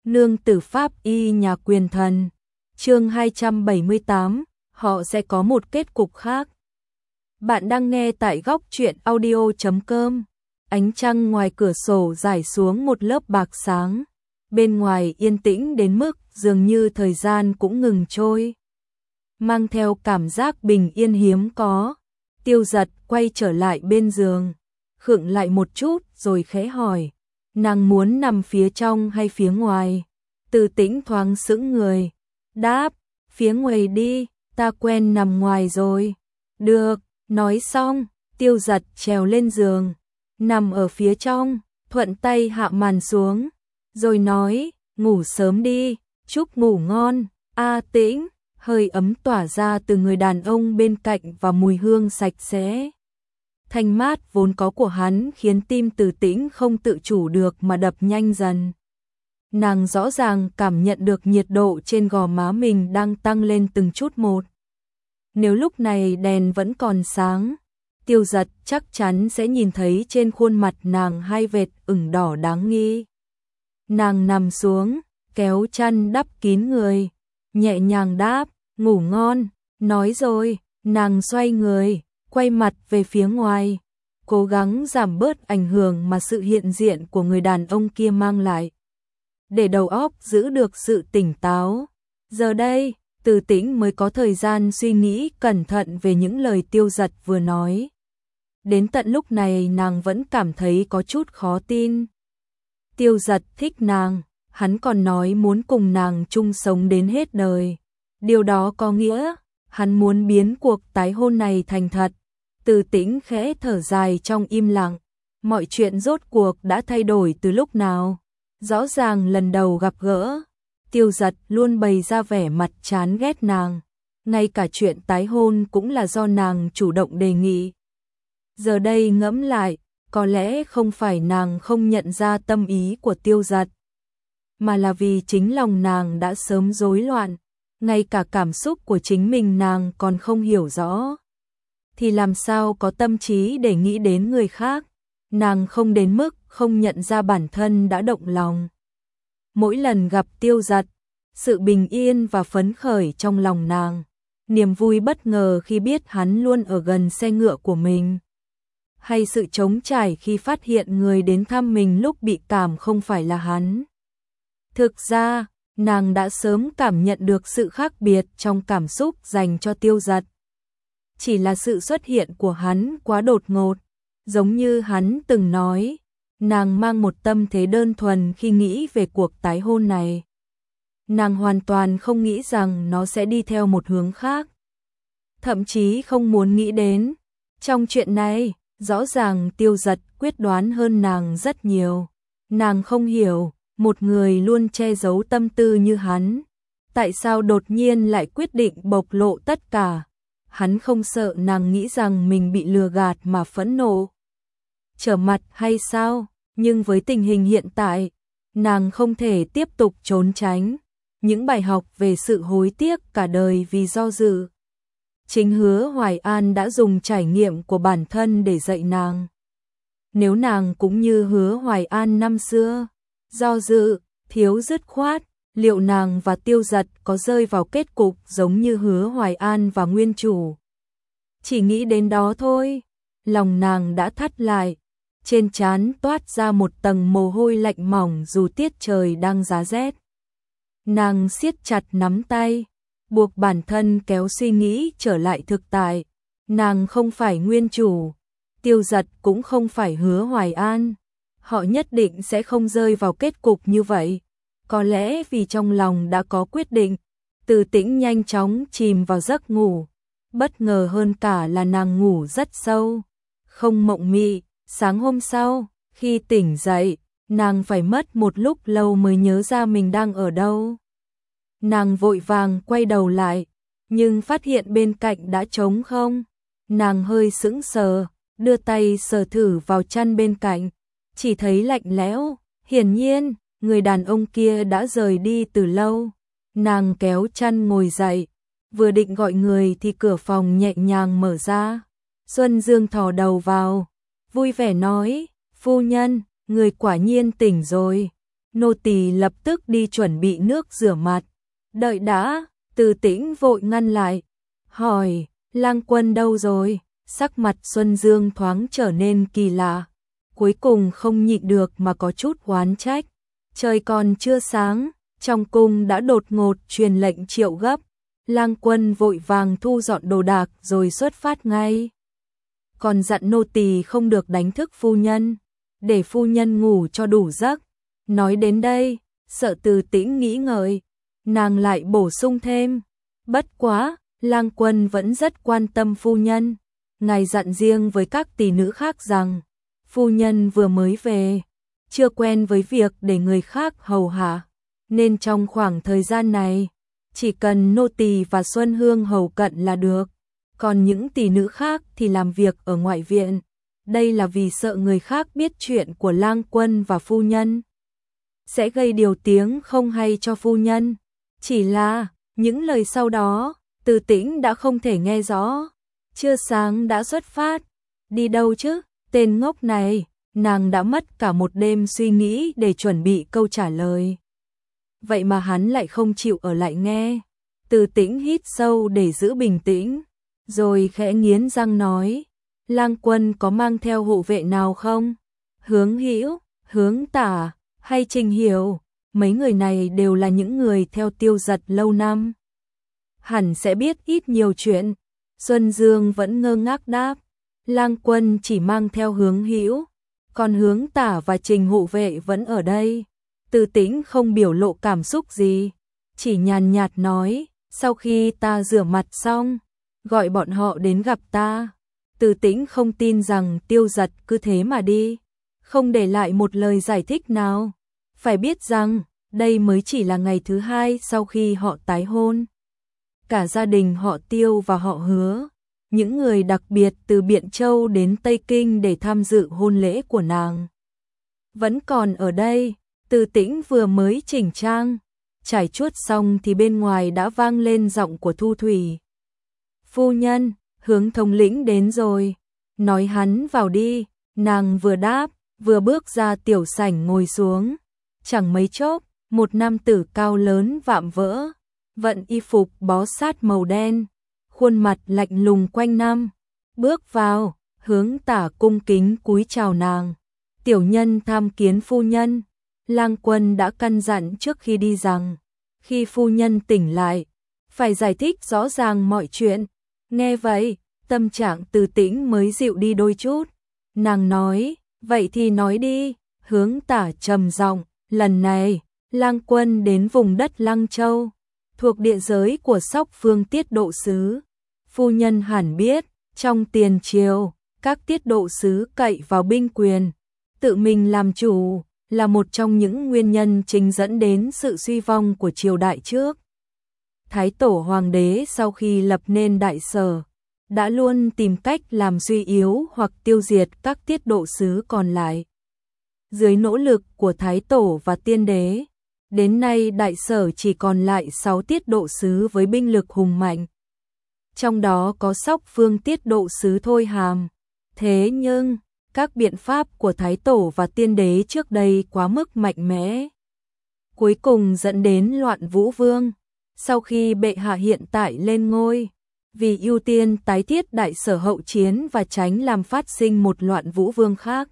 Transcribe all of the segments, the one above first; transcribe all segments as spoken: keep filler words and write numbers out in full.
Nương tử pháp y nhà quyền thần. Chương hai trăm bảy mươi tám, họ sẽ có một kết cục khác. Bạn đang nghe tại góc truyện audio chấm com. Ánh trăng ngoài cửa sổ rải xuống một lớp bạc sáng. Bên ngoài yên tĩnh đến mức dường như thời gian cũng ngừng trôi. Mang theo cảm giác bình yên hiếm có, Tiêu Dật quay trở lại bên giường, khựng lại một chút rồi khẽ hỏi, nàng muốn nằm phía trong hay phía ngoài? Từ Tĩnh thoáng sững người, đáp, phía ngoài đi, ta quen nằm ngoài rồi. Được, nói xong, Tiêu Dật trèo lên giường, nằm ở phía trong, thuận tay hạ màn xuống, rồi nói, ngủ sớm đi, chúc ngủ ngon. A Tĩnh, hơi ấm tỏa ra từ người đàn ông bên cạnh và mùi hương sạch sẽ. Thanh mát vốn có của hắn khiến tim Từ Tĩnh không tự chủ được mà đập nhanh dần. Nàng rõ ràng cảm nhận được nhiệt độ trên gò má mình đang tăng lên từng chút một. Nếu lúc này đèn vẫn còn sáng, Tiêu Dật chắc chắn sẽ nhìn thấy trên khuôn mặt nàng hai vệt ửng đỏ đáng nghi. Nàng nằm xuống, kéo chăn đắp kín người, nhẹ nhàng đáp, ngủ ngon. Nói rồi, nàng xoay người, quay mặt về phía ngoài, cố gắng giảm bớt ảnh hưởng mà sự hiện diện của người đàn ông kia mang lại, để đầu óc giữ được sự tỉnh táo. Giờ đây, Từ Tĩnh mới có thời gian suy nghĩ cẩn thận về những lời Tiêu Dật vừa nói. Đến tận lúc này nàng vẫn cảm thấy có chút khó tin. Tiêu Dật thích nàng, hắn còn nói muốn cùng nàng chung sống đến hết đời. Điều đó có nghĩa, hắn muốn biến cuộc tái hôn này thành thật. Từ Tĩnh khẽ thở dài trong im lặng. Mọi chuyện rốt cuộc đã thay đổi từ lúc nào? Rõ ràng lần đầu gặp gỡ, Tiêu Dật luôn bày ra vẻ mặt chán ghét nàng. Ngay cả chuyện tái hôn cũng là do nàng chủ động đề nghị. Giờ đây ngẫm lại, có lẽ không phải nàng không nhận ra tâm ý của Tiêu Dật, mà là vì chính lòng nàng đã sớm rối loạn. Ngay cả cảm xúc của chính mình nàng còn không hiểu rõ, thì làm sao có tâm trí để nghĩ đến người khác. Nàng không đến mức không nhận ra bản thân đã động lòng. Mỗi lần gặp Tiêu Dật, sự bình yên và phấn khởi trong lòng nàng, niềm vui bất ngờ khi biết hắn luôn ở gần xe ngựa của mình, hay sự trống trải khi phát hiện người đến thăm mình lúc bị cảm không phải là hắn. Thực ra, nàng đã sớm cảm nhận được sự khác biệt trong cảm xúc dành cho Tiêu Dật. Chỉ là sự xuất hiện của hắn quá đột ngột, giống như hắn từng nói, nàng mang một tâm thế đơn thuần khi nghĩ về cuộc tái hôn này. Nàng hoàn toàn không nghĩ rằng nó sẽ đi theo một hướng khác. Thậm chí không muốn nghĩ đến. Trong chuyện này, rõ ràng Tiêu Dật quyết đoán hơn nàng rất nhiều. Nàng không hiểu, một người luôn che giấu tâm tư như hắn, tại sao đột nhiên lại quyết định bộc lộ tất cả? Hắn không sợ nàng nghĩ rằng mình bị lừa gạt mà phẫn nộ, trở mặt hay sao? Nhưng với tình hình hiện tại, nàng không thể tiếp tục trốn tránh những bài học về sự hối tiếc cả đời vì do dự. Chính Hứa Hoài An đã dùng trải nghiệm của bản thân để dạy nàng. Nếu nàng cũng như Hứa Hoài An năm xưa, do dự, thiếu dứt khoát, liệu nàng và Tiêu Dật có rơi vào kết cục giống như Hứa Hoài An và nguyên chủ? Chỉ nghĩ đến đó thôi, lòng nàng đã thắt lại, trên trán toát ra một tầng mồ hôi lạnh mỏng dù tiết trời đang giá rét. Nàng siết chặt nắm tay, buộc bản thân kéo suy nghĩ trở lại thực tại. Nàng không phải nguyên chủ, Tiêu Dật cũng không phải Hứa Hoài An. Họ nhất định sẽ không rơi vào kết cục như vậy. Có lẽ vì trong lòng đã có quyết định, Từ Tĩnh nhanh chóng chìm vào giấc ngủ. Bất ngờ hơn cả là nàng ngủ rất sâu, không mộng mị. Sáng hôm sau, khi tỉnh dậy, nàng phải mất một lúc lâu mới nhớ ra mình đang ở đâu. Nàng vội vàng quay đầu lại, nhưng phát hiện bên cạnh đã trống không. Nàng hơi sững sờ, đưa tay sờ thử vào chăn bên cạnh, chỉ thấy lạnh lẽo. Hiển nhiên, người đàn ông kia đã rời đi từ lâu. Nàng kéo chăn ngồi dậy, vừa định gọi người thì cửa phòng nhẹ nhàng mở ra. Xuân Dương thò đầu vào, vui vẻ nói, phu nhân, người quả nhiên tỉnh rồi. nô tỳ lập tức đi chuẩn bị nước rửa mặt. Đợi đã, Từ Tĩnh vội ngăn lại, hỏi, Lang Quân đâu rồi? Sắc mặt Xuân Dương thoáng trở nên kỳ lạ, cuối cùng không nhịn được mà có chút oán trách. Trời còn chưa sáng, trong cung đã đột ngột truyền lệnh triệu gấp. Lang Quân vội vàng thu dọn đồ đạc rồi xuất phát ngay. Còn dặn nô tỳ không được đánh thức phu nhân, để phu nhân ngủ cho đủ giấc. Nói đến đây, sợ Từ Tĩnh nghĩ ngợi, nàng lại bổ sung thêm, bất quá, Lang Quân vẫn rất quan tâm phu nhân. Ngài dặn riêng với các tỷ nữ khác rằng, phu nhân vừa mới về, chưa quen với việc để người khác hầu hạ, nên trong khoảng thời gian này, chỉ cần nô tỳ và Xuân Hương hầu cận là được, còn những tỷ nữ khác thì làm việc ở ngoại viện. Đây là vì sợ người khác biết chuyện của Lang Quân và phu nhân, sẽ gây điều tiếng không hay cho phu nhân. Chỉ là, những lời sau đó, Từ Tĩnh đã không thể nghe rõ. Chưa sáng đã xuất phát, đi đâu chứ? Tên ngốc này, nàng đã mất cả một đêm suy nghĩ để chuẩn bị câu trả lời. Vậy mà hắn lại không chịu ở lại nghe. Từ Tĩnh hít sâu để giữ bình tĩnh, rồi khẽ nghiến răng nói, Lang Quân có mang theo hộ vệ nào không? Hướng Hữu, Hướng Tả, hay Trình Hiểu, mấy người này đều là những người theo Tiêu Dật lâu năm, hẳn sẽ biết ít nhiều chuyện. Xuân Dương vẫn ngơ ngác đáp, Lang Quân chỉ mang theo Hướng Hữu, còn Hướng Tả và Trình hộ vệ vẫn ở đây. Từ Tĩnh không biểu lộ cảm xúc gì, chỉ nhàn nhạt nói, sau khi ta rửa mặt xong, gọi bọn họ đến gặp ta. Từ Tĩnh không tin rằng Tiêu Dật cứ thế mà đi, không để lại một lời giải thích nào. Phải biết rằng, đây mới chỉ là ngày thứ hai sau khi họ tái hôn. Cả gia đình họ Tiêu và họ Hứa, những người đặc biệt từ Biện Châu đến Tây Kinh để tham dự hôn lễ của nàng, vẫn còn ở đây. Từ Tĩnh vừa mới chỉnh trang, trải chuốt xong thì bên ngoài đã vang lên giọng của Thu Thủy. Phu nhân, Hướng thống lĩnh đến rồi, nói hắn vào đi. Nàng vừa đáp, vừa bước ra tiểu sảnh ngồi xuống. Chẳng mấy chốc, một nam tử cao lớn vạm vỡ, vận y phục bó sát màu đen, khuôn mặt lạnh lùng quanh năm, bước vào. Hướng Tả cung kính cúi chào nàng, tiểu nhân tham kiến phu nhân. Lang Quân đã căn dặn trước khi đi rằng, khi phu nhân tỉnh lại, phải giải thích rõ ràng mọi chuyện. Nghe vậy, tâm trạng Từ Tĩnh mới dịu đi đôi chút. Nàng nói, vậy thì nói đi. Hướng Tả trầm giọng, lần này, Lang Quân đến vùng đất Lăng Châu, thuộc địa giới của Sóc Phương Tiết Độ Sứ. Phu nhân hẳn biết, trong tiền triều, các tiết độ sứ cậy vào binh quyền, tự mình làm chủ, là một trong những nguyên nhân chính dẫn đến sự suy vong của triều đại trước. Thái Tổ Hoàng đế sau khi lập nên Đại Sở, đã luôn tìm cách làm suy yếu hoặc tiêu diệt các tiết độ sứ còn lại. Dưới nỗ lực của Thái Tổ và Tiên Đế, đến nay Đại Sở chỉ còn lại sáu tiết độ sứ với binh lực hùng mạnh. Trong đó có Sóc Phương Tiết Độ Sứ Thôi Hàm. Thế nhưng, các biện pháp của Thái Tổ và Tiên Đế trước đây quá mức mạnh mẽ, cuối cùng dẫn đến loạn Vũ Vương. Sau khi bệ hạ hiện tại lên ngôi, vì ưu tiên tái thiết Đại Sở hậu chiến và tránh làm phát sinh một loạn Vũ Vương khác,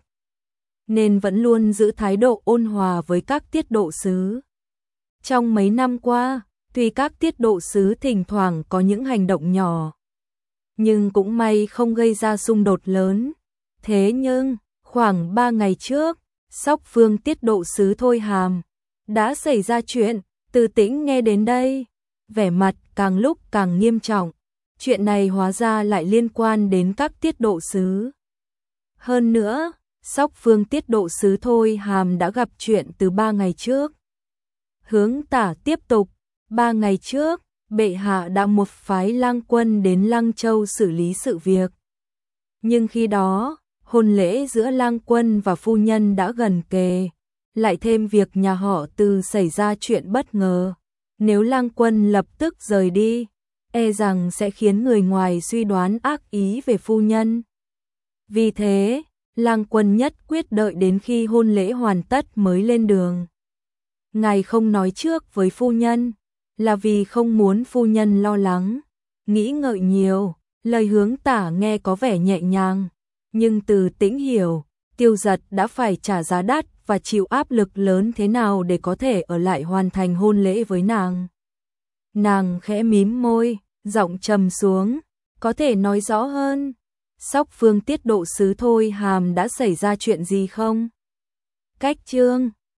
nên vẫn luôn giữ thái độ ôn hòa với các tiết độ sứ. Trong mấy năm qua, tuy các tiết độ sứ thỉnh thoảng có những hành động nhỏ, nhưng cũng may không gây ra xung đột lớn. Thế nhưng, khoảng ba ngày trước, Sóc Phương Tiết Độ Sứ Thôi Hàm đã xảy ra chuyện. Từ Tĩnh nghe đến đây, vẻ mặt càng lúc càng nghiêm trọng. Chuyện này hóa ra lại liên quan đến các tiết độ sứ. Hơn nữa, Sóc Phương Tiết Độ Sứ Thôi Hàm đã gặp chuyện từ ba ngày trước. Hướng Tả tiếp tục, ba ngày trước, bệ hạ đã một phái Lang Quân đến Lăng Châu xử lý sự việc. Nhưng khi đó, hôn lễ giữa Lang Quân và phu nhân đã gần kề, lại thêm việc nhà họ Từ xảy ra chuyện bất ngờ. Nếu Lang Quân lập tức rời đi, e rằng sẽ khiến người ngoài suy đoán ác ý về phu nhân. Vì thế, Lang Quân nhất quyết đợi đến khi hôn lễ hoàn tất mới lên đường. ngài không nói trước với phu nhân, là vì không muốn phu nhân lo lắng, nghĩ ngợi nhiều, lời Hướng Tả nghe có vẻ nhẹ nhàng, nhưng Từ Tĩnh hiểu, Tiêu Giật đã phải trả giá đắt và chịu áp lực lớn thế nào để có thể ở lại hoàn thành hôn lễ với nàng. Nàng khẽ mím môi, giọng trầm xuống, có thể nói rõ hơn. Sóc Phương tiết độ sứ Thôi Hàm đã xảy ra chuyện gì không? Cách chương